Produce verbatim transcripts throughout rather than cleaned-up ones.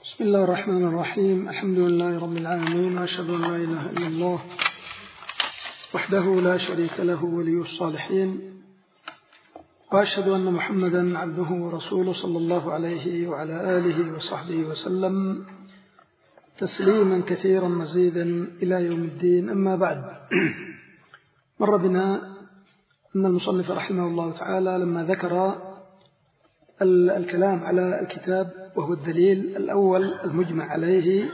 بسم الله الرحمن الرحيم. الحمد لله رب العالمين، وأشهد أن لا إله إلا الله وحده لا شريك له ولي الصالحين، وأشهد أن محمدا عبده ورسوله صلى الله عليه وعلى آله وصحبه وسلم تسليما كثيرا مزيدا إلى يوم الدين. أما بعد، مر بنا أن المصنف رحمه الله تعالى لما ذكر الكلام على الكتاب وهو الدليل الأول المجمع عليه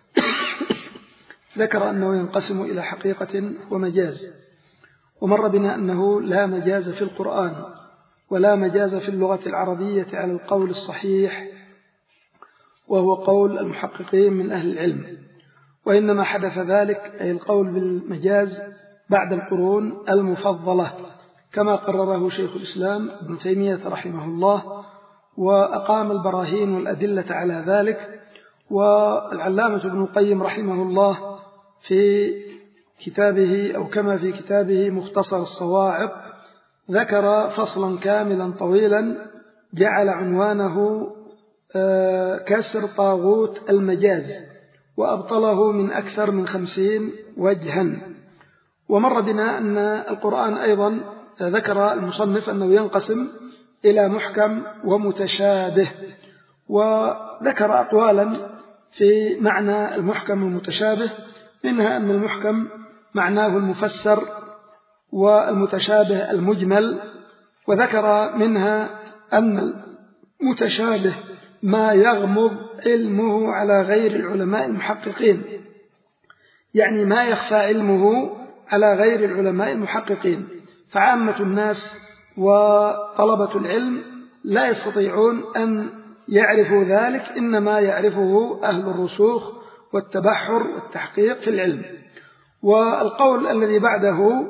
ذكر أنه ينقسم إلى حقيقة ومجاز، ومر بنا أنه لا مجاز في القرآن ولا مجاز في اللغة العربية على القول الصحيح، وهو قول المحققين من أهل العلم، وإنما حدث ذلك أي القول بالمجاز بعد القرون المفضلة كما قرره شيخ الإسلام ابن تيمية رحمه الله، وأقام البراهين والأدلة على ذلك. والعلامة ابن القيم رحمه الله في كتابه أو كما في كتابه مختصر الصواعق ذكر فصلا كاملا طويلا جعل عنوانه كسر طاغوت المجاز، وأبطله من أكثر من خمسين وجها. ومر بنا أن القرآن أيضا ذكر المصنف أنه ينقسم إلى محكم ومتشابه، وذكر أقوالا في معنى المحكم والمتشابه، منها أن المحكم معناه المفسر والمتشابه المجمل، وذكر منها أن المتشابه ما يغمض علمه على غير العلماء المحققين، يعني ما يخفى علمه على غير العلماء المحققين، فعامة الناس وطلبة العلم لا يستطيعون أن يعرفوا ذلك، إنما يعرفه أهل الرسوخ والتبحر والتحقيق في العلم. والقول الذي بعده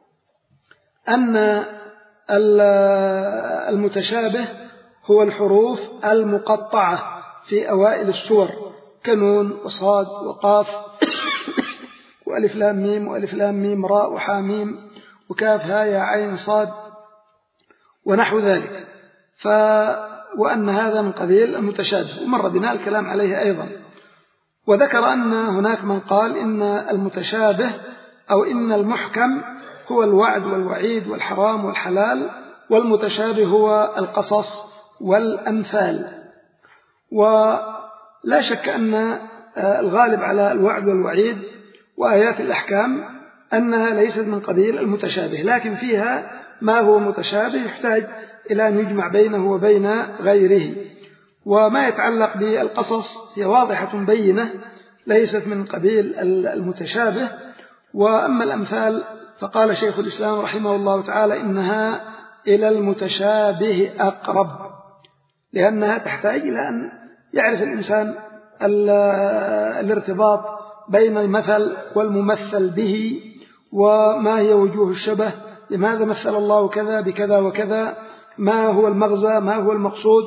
أن المتشابه هو الحروف المقطعة في أوائل السور كنون وصاد وقاف وألف لام ميم وألف لام ميم راء وحاميم وكاف ها يا عين صاد ونحو ذلك، ف وأن هذا من قبيل المتشابه، ومر بنا الكلام عليه أيضا. وذكر أن هناك من قال إن المتشابه أو إن المحكم هو الوعد والوعيد والحرام والحلال، والمتشابه هو القصص والأمثال. ولا شك أن الغالب على الوعد والوعيد وآيات الأحكام أنها ليست من قبيل المتشابه، لكن فيها ما هو متشابه يحتاج إلى أن يجمع بينه وبين غيره. وما يتعلق بالقصص هي واضحة بينة ليست من قبيل المتشابه. وأما الأمثال فقال شيخ الإسلام رحمه الله تعالى إنها إلى المتشابه أقرب، لأنها تحتاج إلى أن يعرف الإنسان الارتباط بين المثل والممثل به، وما هي وجوه الشبه، لماذا مثل الله كذا بكذا وكذا، ما هو المغزى، ما هو المقصود.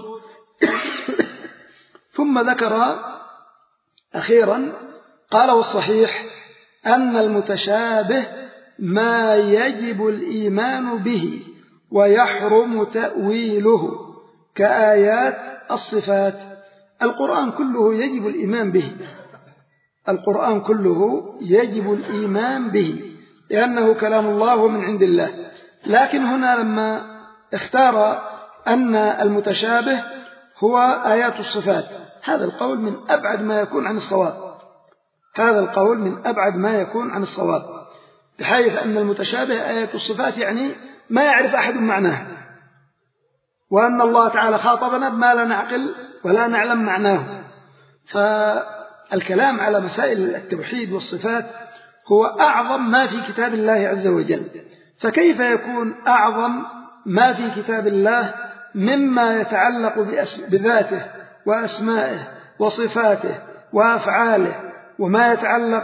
ثم ذكر أخيرا قال والصحيح أن المتشابه ما يجب الإيمان به ويحرم تأويله كآيات الصفات. القرآن كله يجب الإيمان به، القرآن كله يجب الإيمان به لأنه كلام الله ومن عند الله. لكن هنا لما اختار أن المتشابه هو آيات الصفات، هذا القول من أبعد ما يكون عن الصواب، هذا القول من أبعد ما يكون عن الصواب، بحيث أن المتشابه آيات الصفات يعني ما يعرف أحد معناه، وأن الله تعالى خاطبنا بما لا نعقل ولا نعلم معناه. فالكلام على مسائل التوحيد والصفات هو أعظم ما في كتاب الله عز وجل، فكيف يكون أعظم ما في كتاب الله مما يتعلق بذاته وأسمائه وصفاته وأفعاله وما يتعلق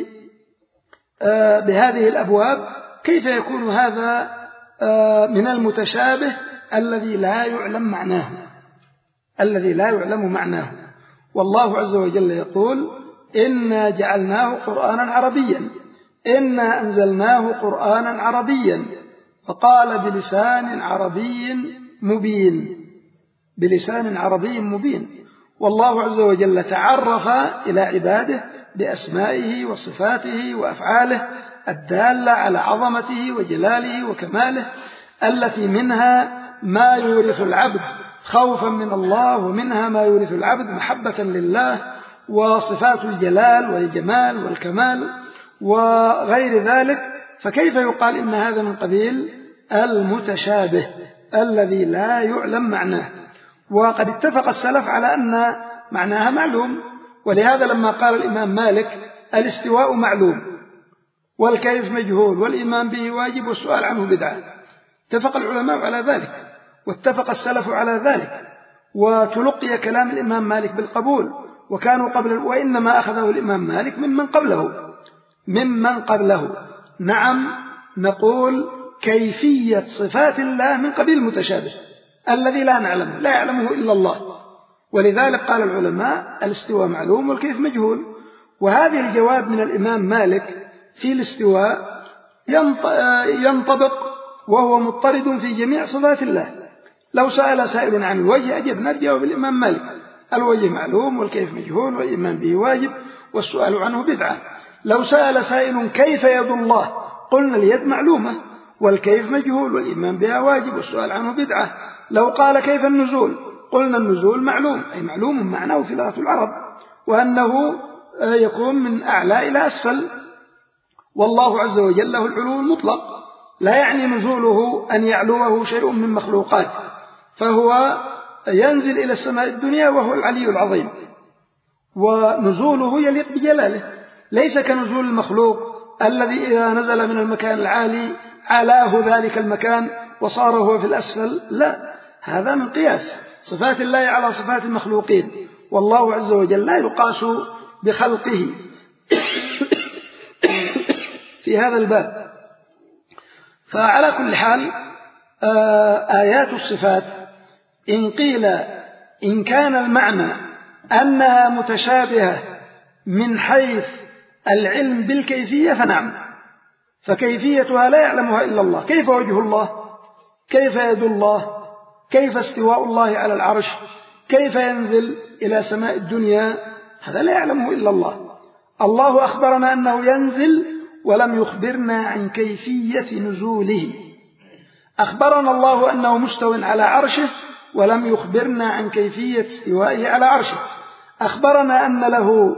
بهذه الأبواب؟ كيف يكون هذا من المتشابه الذي لا يعلم معناه، الذي لا يعلم معناه؟ والله عز وجل يقول إنا جعلناه قرآنا عربيا، إنا أنزلناه قرآنا عربيا، فقال بلسان عربي مبين، بلسان عربي مبين. والله عز وجل تعرف إلى عباده بأسمائه وصفاته وأفعاله الدالة على عظمته وجلاله وكماله، التي منها ما يورث العبد خوفا من الله، ومنها ما يورث العبد محبة لله، وصفات الجلال والجمال والكمال وغير ذلك. فكيف يقال إن هذا من قبيل المتشابه الذي لا يعلم معناه؟ وقد اتفق السلف على أن معناها معلوم، ولهذا لما قال الإمام مالك الاستواء معلوم والكيف مجهول والإيمان به واجب والسؤال عنه بدعة، اتفق العلماء على ذلك واتفق السلف على ذلك، وتلقي كلام الإمام مالك بالقبول، وكانوا قبل وإنما أخذه الإمام مالك ممن قبله ممن قبله نعم، نقول كيفية صفات الله من قبيل المتشابه الذي لا نعلمه، لا يعلمه إلا الله، ولذلك قال العلماء الاستواء معلوم والكيف مجهول. وهذه الجواب من الإمام مالك في الاستواء ينطبق وهو مضطرد في جميع صفات الله. لو سأل سائل عن الوجه أجبنا بجواب الإمام مالك: الوجه معلوم والكيف مجهول والإيمان به واجب والسؤال عنه بدعة. لو سأل سائل كيف يد الله قلنا اليد معلومة والكيف مجهول والإيمان بها واجب والسؤال عنه بدعة. لو قال كيف النزول قلنا النزول معلوم، أي معلوم معناه في لغة العرب، وأنه يكون من أعلى إلى أسفل، والله عز وجل له العلو المطلق، لا يعني نزوله أن يعلوه شيء من مخلوقات، فهو ينزل إلى السماء الدنيا وهو العلي العظيم، ونزوله يليق بجلاله، ليس كنزول المخلوق الذي إذا نزل من المكان العالي علاه ذلك المكان وصار هو في الأسفل، لا، هذا من قياس صفات الله على صفات المخلوقين، والله عز وجل لا يقاس بخلقه في هذا الباب. فعلى كل حال آيات الصفات إن قيل إن كان المعنى أنها متشابهة من حيث العلم بالكيفية فنعم، فكيفيتها لا يعلمها إلا الله. كيف وجه الله؟ كيف يد الله؟ كيف استواء الله على العرش؟ كيف ينزل إلى سماء الدنيا؟ هذا لا يعلمه إلا الله. الله أخبرنا أنه ينزل ولم يخبرنا عن كيفية نزوله. أخبرنا الله أنه مستو على عرشه ولم يخبرنا عن كيفية استوائه على عرشه. أخبرنا أن له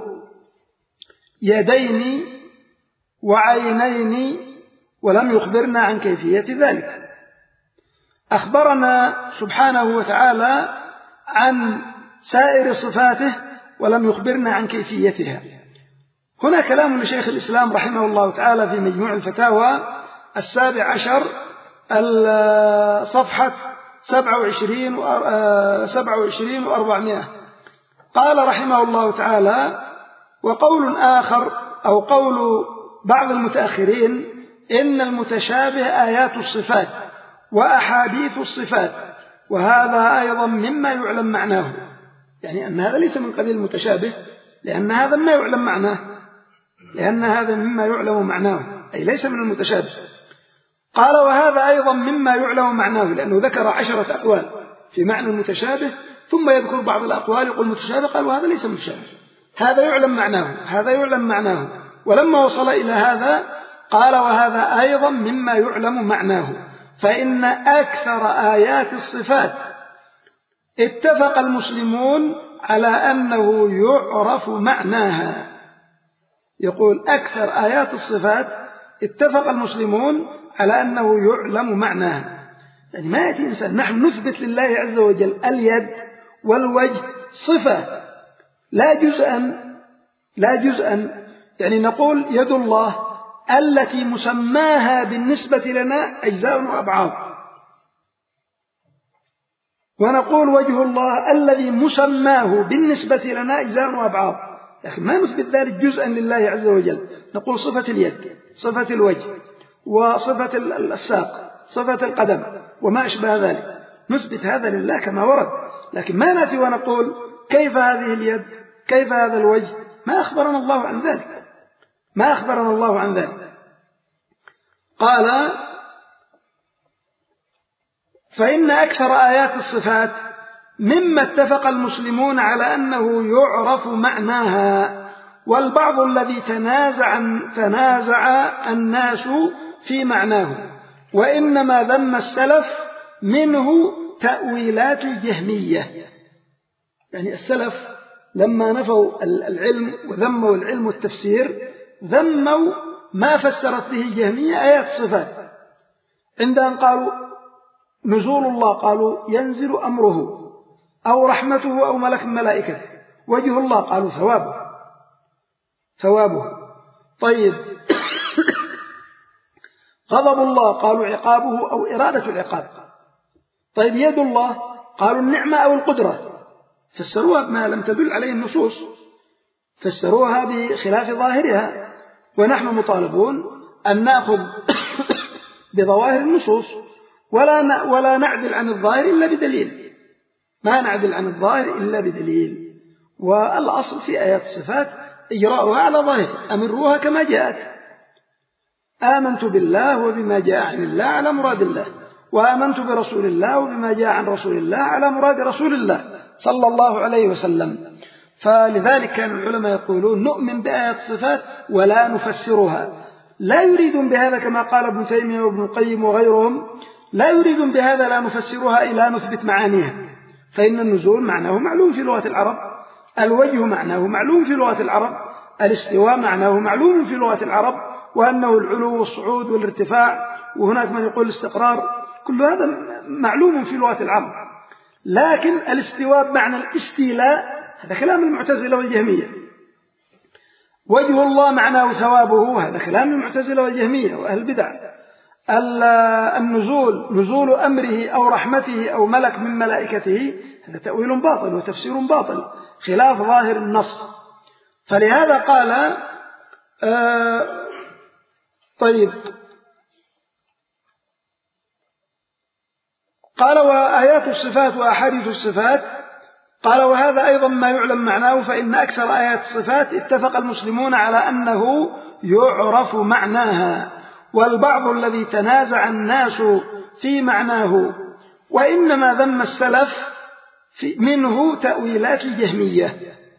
يدين وعينين ولم يخبرنا عن كيفية ذلك. أخبرنا سبحانه وتعالى عن سائر صفاته ولم يخبرنا عن كيفيتها. هنا كلام لشيخ الإسلام رحمه الله تعالى في مجموع الفتاوى السابع عشر صفحة سبعة وعشرين سبعة وعشرين وأربعمائة، قال رحمه الله تعالى: وقول آخر أو قول بعض المتأخرين إن المتشابه آيات الصفات وأحاديث الصفات، وهذا أيضا مما يعلم معناه، يعني أن هذا ليس من قبيل المتشابه لأن هذا ما يعلم معناه، لأن هذا مما يعلم معناه أي ليس من المتشابه. قال: وهذا أيضا مما يعلم معناه، لأنه ذكر عشرة أقوال في معنى المتشابه ثم يذكر بعض الأقوال يقول متشابه، قال وهذا ليس متشابه، هذا يعلم معناه، هذا يعلم معناه. ولما وصل إلى هذا قال: وهذا أيضا مما يعلم معناه، فإن أكثر آيات الصفات اتفق المسلمون على أنه يعرف معناها. يقول أكثر آيات الصفات اتفق المسلمون على أنه يعلم معناها. يعني ما يأتي إنسان نحن نثبت لله عز وجل اليد والوجه صفة لا جزءا لا جزءا يعني نقول يد الله التي مسماها بالنسبة لنا أجزاء وأبعاد، ونقول وجه الله الذي مسماه بالنسبة لنا أجزاء وأبعاد، لكن ما نثبت ذلك جزءا لله عز وجل. نقول صفة اليد، صفة الوجه، وصفة الساق، صفة القدم وما أشبه ذلك، نثبت هذا لله كما ورد، لكن ما نأتي ونقول كيف هذه اليد، كيف هذا الوجه، ما أخبرنا الله عن ذلك، ما أخبرنا الله عن ذلك. قال: فإن أكثر آيات الصفات مما اتفق المسلمون على أنه يعرف معناها، والبعض الذي تنازع, تنازع الناس في معناه، وإنما ذم السلف منه تأويلات الجهمية. يعني السلف لما نفوا العلم وذموا العلم والتفسير ذموا ما فسرت به الجهمية آيات الصفات، عند أن قالوا نزول الله قالوا ينزل أمره أو رحمته أو ملك الملائكة، وجه الله قالوا ثوابه ثوابه طيب غضب الله قالوا عقابه أو إرادة العقاب. طيب يد الله قالوا النعمة أو القدرة، فسروها بما لم تدل عليه النصوص، فسروها بخلاف ظاهرها، ونحن مطالبون أن نأخذ بظواهر النصوص ولا ولا نعدل عن الظاهر إلا بدليل، ما نعدل عن الظاهر إلا بدليل. والأصل في آيات الصفات إجراؤها على ظاهر، أمروها كما جاءت. آمنت بالله وبما جاء عن الله على مراد الله، وآمنت برسول الله وبما جاء عن رسول الله على مراد رسول الله صلى الله عليه وسلم. فلذلك كان العلماء يقولون نؤمن بآيات الصفات ولا نفسرها، لا يريدون بهذا كما قال ابن تيمية وابن القيم وغيرهم، لا يريدون بهذا لا نفسرها إلا نثبت معانيها، فإن النزول معناه معلوم في لغة العرب، الوجه معناه معلوم في لغة العرب، الاستواء معناه معلوم في لغة العرب، وأنه العلو والصعود والارتفاع، وهناك من يقول الاستقرار، كل هذا معلوم في لغة العرب. لكن الاستواء بمعنى الاستيلاء هذا كلام المعتزلة والجهمية، وجه الله معناه ثوابه هذا كلام المعتزلة والجهمية وأهل البدع. النزول نزول أمره أو رحمته أو ملك من ملائكته هذا تأويل باطل وتفسير باطل خلاف ظاهر النص. فلهذا قال آه طيب قال وآيات الصفات وأحاديث الصفات، قال وهذا أيضا ما يعلم معناه، فإن أكثر آيات الصفات اتفق المسلمون على أنه يعرف معناها، والبعض الذي تنازع الناس في معناه، وإنما ذم السلف منه تأويلات الجهمية،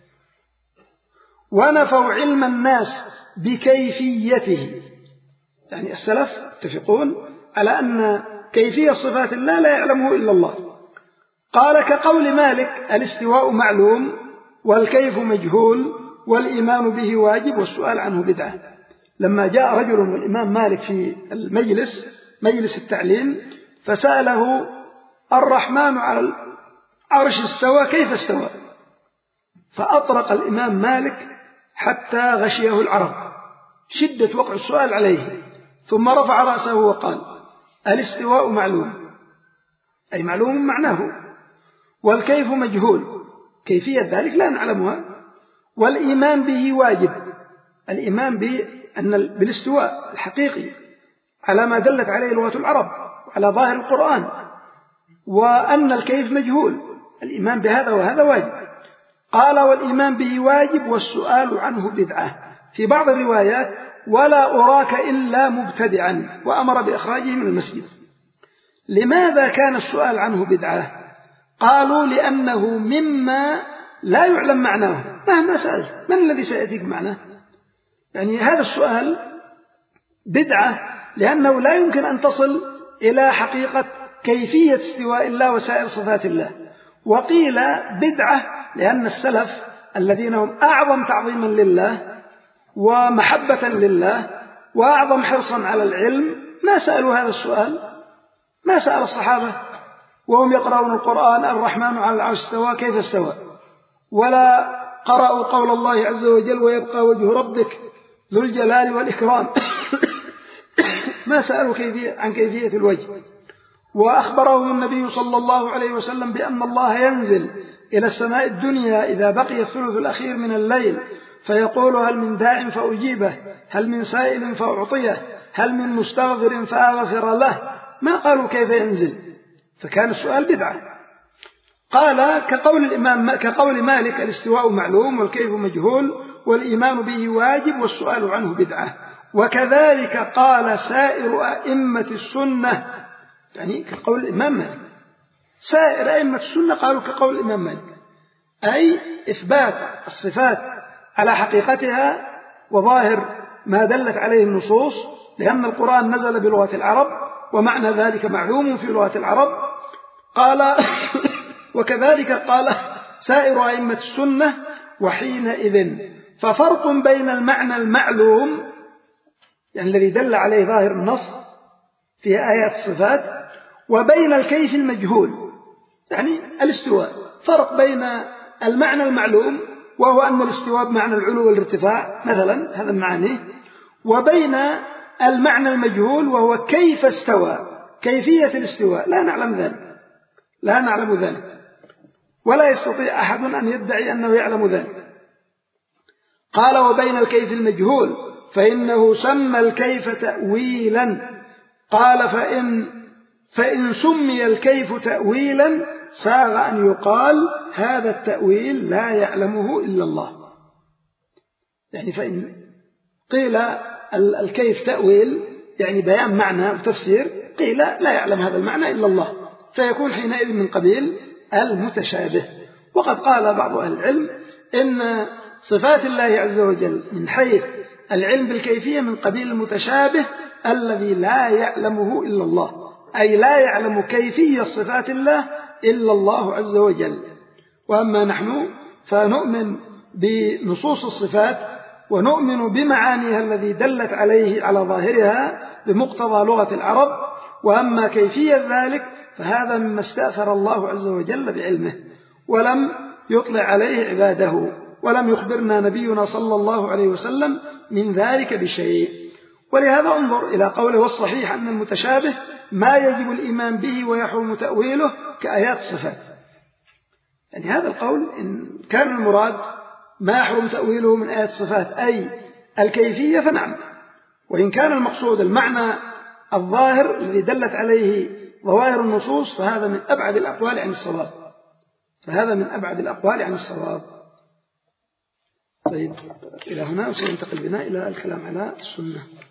ونفوا علم الناس بكيفيته. يعني السلف يتفقون على أن كيفية صفات الله لا يعلمه إلا الله. قال كقول مالك الاستواء معلوم والكيف مجهول والإيمان به واجب والسؤال عنه بدعة. لما جاء رجل من الإمام مالك في المجلس مجلس التعليم فسأله الرحمن على العرش استوى كيف استوى؟ فأطرق الإمام مالك حتى غشيه العرق، شدة وقع السؤال عليه، ثم رفع رأسه وقال الاستواء معلوم أي معلوم معناه، والكيف مجهول كيفية ذلك لا نعلمها، والإيمان به واجب، الإيمان بأن بالاستواء الحقيقي على ما دلت عليه لغة العرب وعلى ظاهر القرآن، وأن الكيف مجهول، الإيمان بهذا وهذا واجب. قال والإيمان به واجب والسؤال عنه بدعة. في بعض الروايات ولا أراك إلا مبتدعا، وأمر بإخراجه من المسجد. لماذا كان السؤال عنه بدعة؟ قالوا لأنه مما لا يعلم معناه، مهما سألت من الذي سيأتيك معناه؟ يعني هذا السؤال بدعة لأنه لا يمكن أن تصل إلى حقيقة كيفية استواء الله وسائر صفات الله. وقيل بدعة لأن السلف الذين هم أعظم تعظيما لله ومحبة لله وأعظم حرصا على العلم ما سألوا هذا السؤال، ما سأل الصحابة وهم يقرؤون القرآن الرحمن على العرش استوى كيف استوى، ولا قرأوا قول الله عز وجل ويبقى وجه ربك ذو الجلال والإكرام ما سألوا كيفية عن كيفية الوجه. وأخبرهم النبي صلى الله عليه وسلم بأن الله ينزل إلى السماء الدنيا إذا بقي الثلث الأخير من الليل فيقول هل من داع فأجيبه، هل من سائل فأعطيه، هل من مستغفر فأغفر له، ما قالوا كيف ينزل، فكان السؤال بدعة. قال كقول الإمام كقول مالك الاستواء معلوم والكيف مجهول والإيمان به واجب والسؤال عنه بدعة. وكذلك قال سائر أئمة السنة، يعني كقول الإمام مالك. سائر أئمة السنة قالوا كقول الإمام مالك، أي إثبات الصفات على حقيقتها وظاهر ما دلت عليه النصوص، لأن القرآن نزل بلغة العرب ومعنى ذلك معلوم في لغة العرب. قال وكذلك قال سائر أئمة السنة. وحينئذ ففرق بين المعنى المعلوم يعني الذي دل عليه ظاهر النص في آيات الصفات وبين الكيف المجهول يعني الاستواء. فرق بين المعنى المعلوم وهو أن الاستواء بمعنى العلو والارتفاع مثلا، هذا المعاني، وبين المعنى المجهول وهو كيف استوى، كيفية الاستواء لا نعلم ذلك، لا نعلم ذلك، ولا يستطيع أحد أن يدعي أنه يعلم ذلك. قال وبين الكيف المجهول فإنه سمى الكيف تأويلا. قال فإن, فإن سمي الكيف تأويلا ساغ أن يقال هذا التأويل لا يعلمه إلا الله. يعني فإن قيل الكيف تأويل يعني بيان معنى وتفسير، قيل لا يعلم هذا المعنى إلا الله، فيكون حينئذ من قبيل المتشابه. وقد قال بعض أهل العلم إن صفات الله عز وجل من حيث العلم بالكيفية من قبيل المتشابه الذي لا يعلمه إلا الله، أي لا يعلم كيفية صفات الله إلا الله عز وجل. وأما نحن فنؤمن بنصوص الصفات ونؤمن بمعانيها الذي دلت عليه على ظاهرها بمقتضى لغة العرب، وأما كيفية ذلك فهذا مما استأثر الله عز وجل بعلمه ولم يطلع عليه عباده، ولم يخبرنا نبينا صلى الله عليه وسلم من ذلك بشيء. ولهذا انظر إلى قوله والصحيح أن المتشابه ما يجب الإيمان به ويحرم تأويله كآيات الصفات. يعني هذا القول إن كان المراد ما يحرم تأويله من آيات الصفات أي الكيفية فنعم، وإن كان المقصود المعنى الظاهر الذي دلت عليه ظواهر النصوص فهذا من أبعد الأقوال عن الصواب، فهذا من أبعد الأقوال عن الصواب. طيب إلى هنا وسينتقل بنا إلى الكلام على السنة.